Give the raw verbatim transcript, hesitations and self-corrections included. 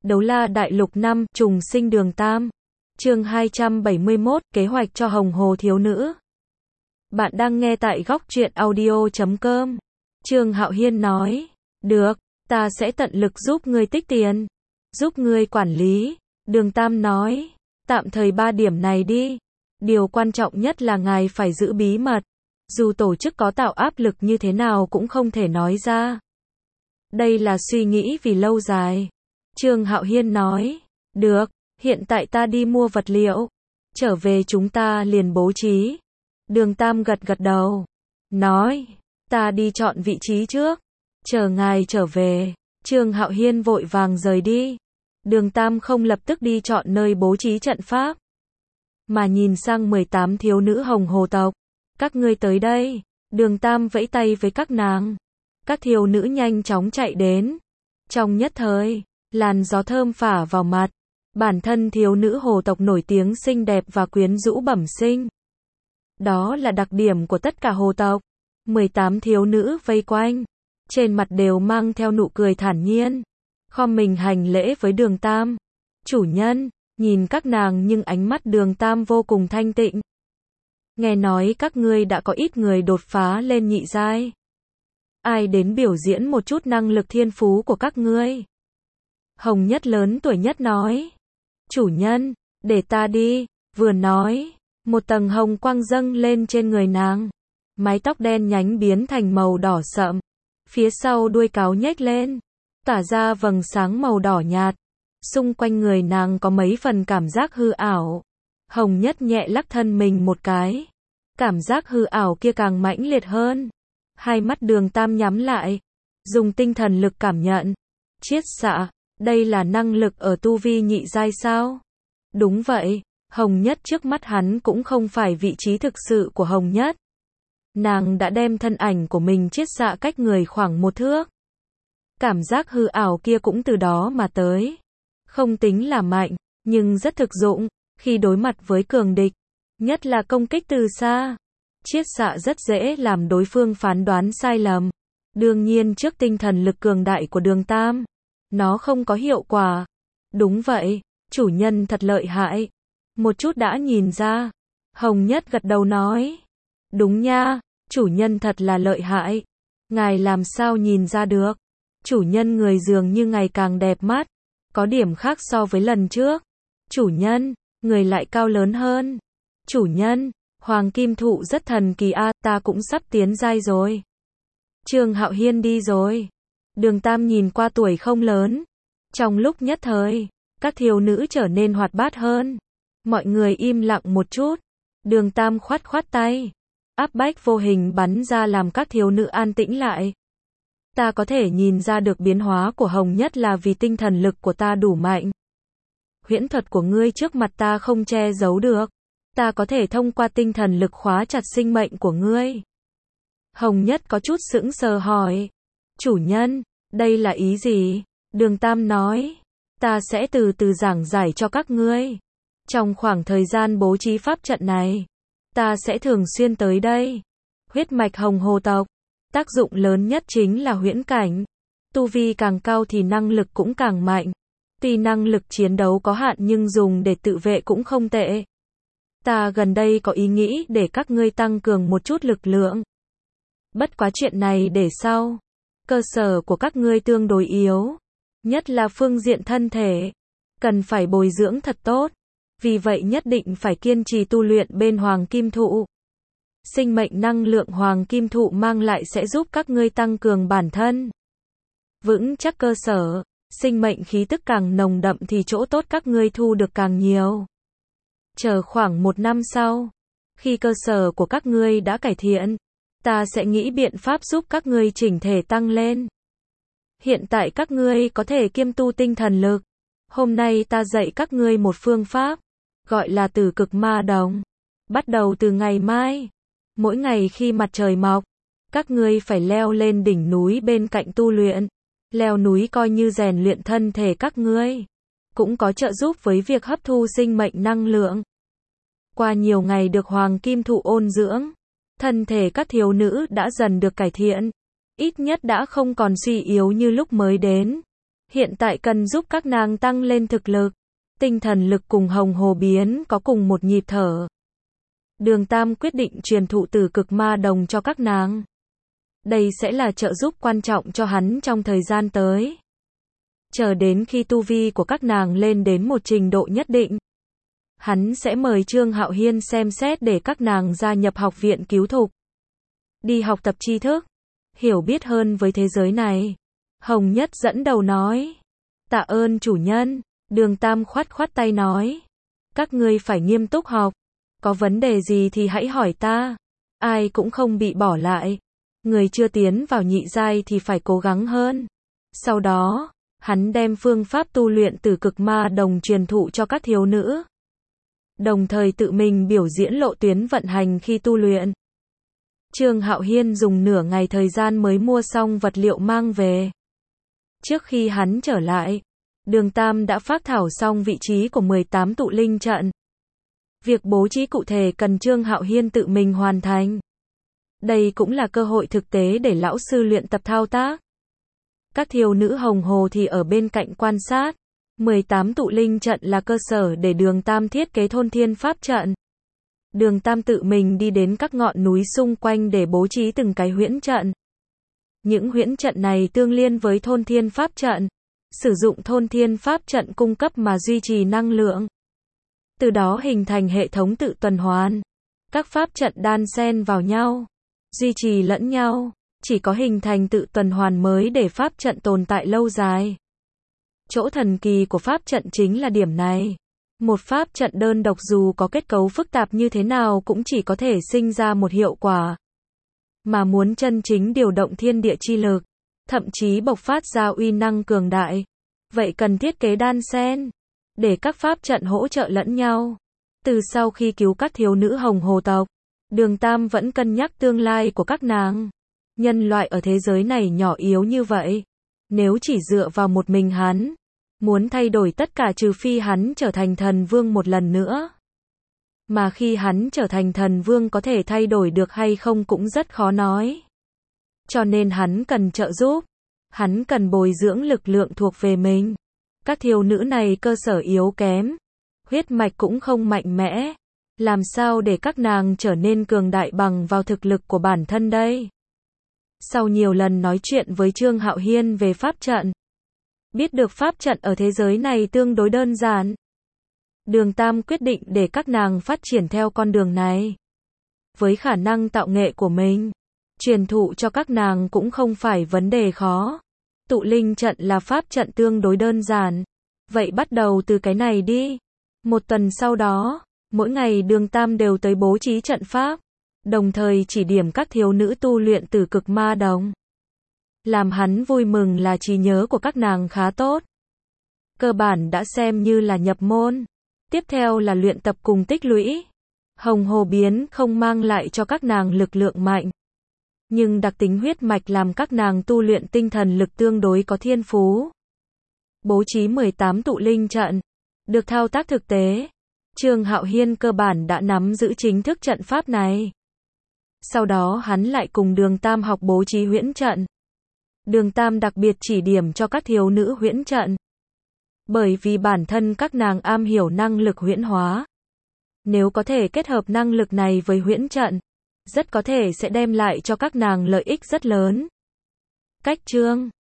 Đấu la đại lục năm, trùng sinh đường Tam. Chương hai trăm bảy mươi mốt, kế hoạch cho Hồng Hồ thiếu nữ. Bạn đang nghe tại góc truyện audio chấm com. Trương Hạo Hiên nói, được, ta sẽ tận lực giúp ngươi tích tiền, giúp ngươi quản lý. Đường Tam nói, tạm thời ba điểm này đi. Điều quan trọng nhất là ngài phải giữ bí mật. Dù tổ chức có tạo áp lực như thế nào cũng không thể nói ra. Đây là suy nghĩ vì lâu dài. Trương Hạo Hiên nói, được, hiện tại ta đi mua vật liệu. Trở về chúng ta liền bố trí. Đường Tam gật gật đầu. Nói, ta đi chọn vị trí trước. Chờ ngài trở về. Trương Hạo Hiên vội vàng rời đi. Đường Tam không lập tức đi chọn nơi bố trí trận pháp, mà nhìn sang mười tám thiếu nữ Hồng Hồ tộc. Các ngươi tới đây. Đường Tam vẫy tay với các nàng. Các thiếu nữ nhanh chóng chạy đến. Trong nhất thời, làn gió thơm phả vào mặt. Bản thân thiếu nữ hồ tộc nổi tiếng xinh đẹp và quyến rũ bẩm sinh. Đó là đặc điểm của tất cả hồ tộc. mười tám thiếu nữ vây quanh, trên mặt đều mang theo nụ cười thản nhiên, khom mình hành lễ với Đường Tam. Chủ nhân, nhìn các nàng nhưng ánh mắt Đường Tam vô cùng thanh tịnh. Nghe nói các ngươi đã có ít người đột phá lên nhị giai. Ai đến biểu diễn một chút năng lực thiên phú của các ngươi? Hồng Nhất lớn tuổi nhất nói. Chủ nhân, để ta đi. Vừa nói, một tầng hồng quang dâng lên trên người nàng. Mái tóc đen nhánh biến thành màu đỏ sậm. Phía sau đuôi cáo nhếch lên, tỏa ra vầng sáng màu đỏ nhạt. Xung quanh người nàng có mấy phần cảm giác hư ảo. Hồng Nhất nhẹ lắc thân mình một cái. Cảm giác hư ảo kia càng mãnh liệt hơn. Hai mắt Đường Tam nhắm lại, dùng tinh thần lực cảm nhận. Chiết xạ, đây là năng lực ở tu vi nhị giai sao? Đúng vậy, Hồng Nhất trước mắt hắn cũng không phải vị trí thực sự của Hồng Nhất. Nàng đã đem thân ảnh của mình chiết xạ cách người khoảng một thước. Cảm giác hư ảo kia cũng từ đó mà tới. Không tính là mạnh, nhưng rất thực dụng, khi đối mặt với cường địch. Nhất là công kích từ xa. Chiết xạ rất dễ làm đối phương phán đoán sai lầm. Đương nhiên trước tinh thần lực cường đại của Đường Tam, nó không có hiệu quả. Đúng vậy, chủ nhân thật lợi hại. Một chút đã nhìn ra. Hồng Nhất gật đầu nói. Đúng nha, chủ nhân thật là lợi hại. Ngài làm sao nhìn ra được? Chủ nhân người dường như ngày càng đẹp mắt. Có điểm khác so với lần trước. Chủ nhân, người lại cao lớn hơn. Chủ nhân, Hoàng Kim Thụ rất thần kỳ a, à, ta cũng sắp tiến giai rồi. Trương Hạo Hiên đi rồi. Đường Tam nhìn qua tuổi không lớn. Trong lúc nhất thời, các thiếu nữ trở nên hoạt bát hơn. Mọi người im lặng một chút. Đường Tam khoát khoát tay. Áp bách vô hình bắn ra làm các thiếu nữ an tĩnh lại. Ta có thể nhìn ra được biến hóa của Hồng Nhất là vì tinh thần lực của ta đủ mạnh. Huyễn thuật của ngươi trước mặt ta không che giấu được. Ta có thể thông qua tinh thần lực khóa chặt sinh mệnh của ngươi. Hồng Nhất có chút sững sờ hỏi. Chủ nhân, đây là ý gì? Đường Tam nói. Ta sẽ từ từ giảng giải cho các ngươi. Trong khoảng thời gian bố trí pháp trận này, ta sẽ thường xuyên tới đây. Huyết mạch Hồng Hồ tộc, tác dụng lớn nhất chính là huyễn cảnh. Tu vi càng cao thì năng lực cũng càng mạnh. Tuy năng lực chiến đấu có hạn nhưng dùng để tự vệ cũng không tệ. Ta gần đây có ý nghĩ để các ngươi tăng cường một chút lực lượng. Bất quá chuyện này để sau. Cơ sở của các ngươi tương đối yếu. Nhất là phương diện thân thể. Cần phải bồi dưỡng thật tốt. Vì vậy nhất định phải kiên trì tu luyện bên Hoàng Kim Thụ. Sinh mệnh năng lượng Hoàng Kim Thụ mang lại sẽ giúp các ngươi tăng cường bản thân. Vững chắc cơ sở. Sinh mệnh khí tức càng nồng đậm thì chỗ tốt các ngươi thu được càng nhiều. Chờ khoảng một năm sau, khi cơ sở của các ngươi đã cải thiện, ta sẽ nghĩ biện pháp giúp các ngươi chỉnh thể tăng lên. Hiện tại các ngươi có thể kiêm tu tinh thần lực. Hôm nay ta dạy các ngươi một phương pháp, gọi là Tử Cực Ma Đồng. Bắt đầu từ ngày mai, mỗi ngày khi mặt trời mọc, các ngươi phải leo lên đỉnh núi bên cạnh tu luyện. Leo núi coi như rèn luyện thân thể các ngươi, cũng có trợ giúp với việc hấp thu sinh mệnh năng lượng. Qua nhiều ngày được Hoàng Kim Thụ ôn dưỡng, thân thể các thiếu nữ đã dần được cải thiện, ít nhất đã không còn suy yếu như lúc mới đến. Hiện tại cần giúp các nàng tăng lên thực lực, tinh thần lực cùng Hồng Hồ Biến có cùng một nhịp thở. Đường Tam quyết định truyền thụ Tử Cực Ma Đồng cho các nàng. Đây sẽ là trợ giúp quan trọng cho hắn trong thời gian tới. Chờ đến khi tu vi của các nàng lên đến một trình độ nhất định, hắn sẽ mời Trương Hạo Hiên xem xét để các nàng gia nhập học viện cứu thục. Đi học tập tri thức, hiểu biết hơn với thế giới này. Hồng Nhất dẫn đầu nói. Tạ ơn chủ nhân. Đường Tam khoát khoát tay nói. Các ngươi phải nghiêm túc học. Có vấn đề gì thì hãy hỏi ta. Ai cũng không bị bỏ lại. Người chưa tiến vào nhị giai thì phải cố gắng hơn. Sau đó, hắn đem phương pháp tu luyện Tử Cực Ma Đồng truyền thụ cho các thiếu nữ. Đồng thời tự mình biểu diễn lộ tuyến vận hành khi tu luyện. Trương Hạo Hiên dùng nửa ngày thời gian mới mua xong vật liệu mang về. Trước khi hắn trở lại, Đường Tam đã phác thảo xong vị trí của mười tám tụ linh trận. Việc bố trí cụ thể cần Trương Hạo Hiên tự mình hoàn thành. Đây cũng là cơ hội thực tế để lão sư luyện tập thao tác. Các thiếu nữ Hồng Hồ thì ở bên cạnh quan sát. mười tám tụ linh trận là cơ sở để Đường Tam thiết kế thôn thiên pháp trận. Đường Tam tự mình đi đến các ngọn núi xung quanh để bố trí từng cái huyễn trận. Những huyễn trận này tương liên với thôn thiên pháp trận. Sử dụng thôn thiên pháp trận cung cấp mà duy trì năng lượng. Từ đó hình thành hệ thống tự tuần hoàn. Các pháp trận đan xen vào nhau, duy trì lẫn nhau. Chỉ có hình thành tự tuần hoàn mới để pháp trận tồn tại lâu dài. Chỗ thần kỳ của pháp trận chính là điểm này. Một pháp trận đơn độc dù có kết cấu phức tạp như thế nào cũng chỉ có thể sinh ra một hiệu quả. Mà muốn chân chính điều động thiên địa chi lực, thậm chí bộc phát ra uy năng cường đại, vậy cần thiết kế đan xen, để các pháp trận hỗ trợ lẫn nhau. Từ sau khi cứu các thiếu nữ Hồng Hồ tộc, Đường Tam vẫn cân nhắc tương lai của các nàng. Nhân loại ở thế giới này nhỏ yếu như vậy, nếu chỉ dựa vào một mình hắn, muốn thay đổi tất cả trừ phi hắn trở thành thần vương một lần nữa. Mà khi hắn trở thành thần vương có thể thay đổi được hay không cũng rất khó nói. Cho nên hắn cần trợ giúp. Hắn cần bồi dưỡng lực lượng thuộc về mình. Các thiếu nữ này cơ sở yếu kém. Huyết mạch cũng không mạnh mẽ. Làm sao để các nàng trở nên cường đại bằng vào thực lực của bản thân đây? Sau nhiều lần nói chuyện với Trương Hạo Hiên về pháp trận, biết được pháp trận ở thế giới này tương đối đơn giản. Đường Tam quyết định để các nàng phát triển theo con đường này. Với khả năng tạo nghệ của mình, truyền thụ cho các nàng cũng không phải vấn đề khó. Tụ linh trận là pháp trận tương đối đơn giản. Vậy bắt đầu từ cái này đi. Một tuần sau đó, mỗi ngày Đường Tam đều tới bố trí trận pháp, đồng thời chỉ điểm các thiếu nữ tu luyện Tử Cực Ma Đồng. Làm hắn vui mừng là trí nhớ của các nàng khá tốt. Cơ bản đã xem như là nhập môn. Tiếp theo là luyện tập cùng tích lũy. Hồng Hồ Biến không mang lại cho các nàng lực lượng mạnh. Nhưng đặc tính huyết mạch làm các nàng tu luyện tinh thần lực tương đối có thiên phú. Bố trí mười tám tụ linh trận. Được thao tác thực tế. Trương Hạo Hiên cơ bản đã nắm giữ chính thức trận pháp này. Sau đó hắn lại cùng Đường Tam học bố trí huyễn trận. Đường Tam đặc biệt chỉ điểm cho các thiếu nữ huyễn trận. Bởi vì bản thân các nàng am hiểu năng lực huyễn hóa. Nếu có thể kết hợp năng lực này với huyễn trận, rất có thể sẽ đem lại cho các nàng lợi ích rất lớn. Cách chương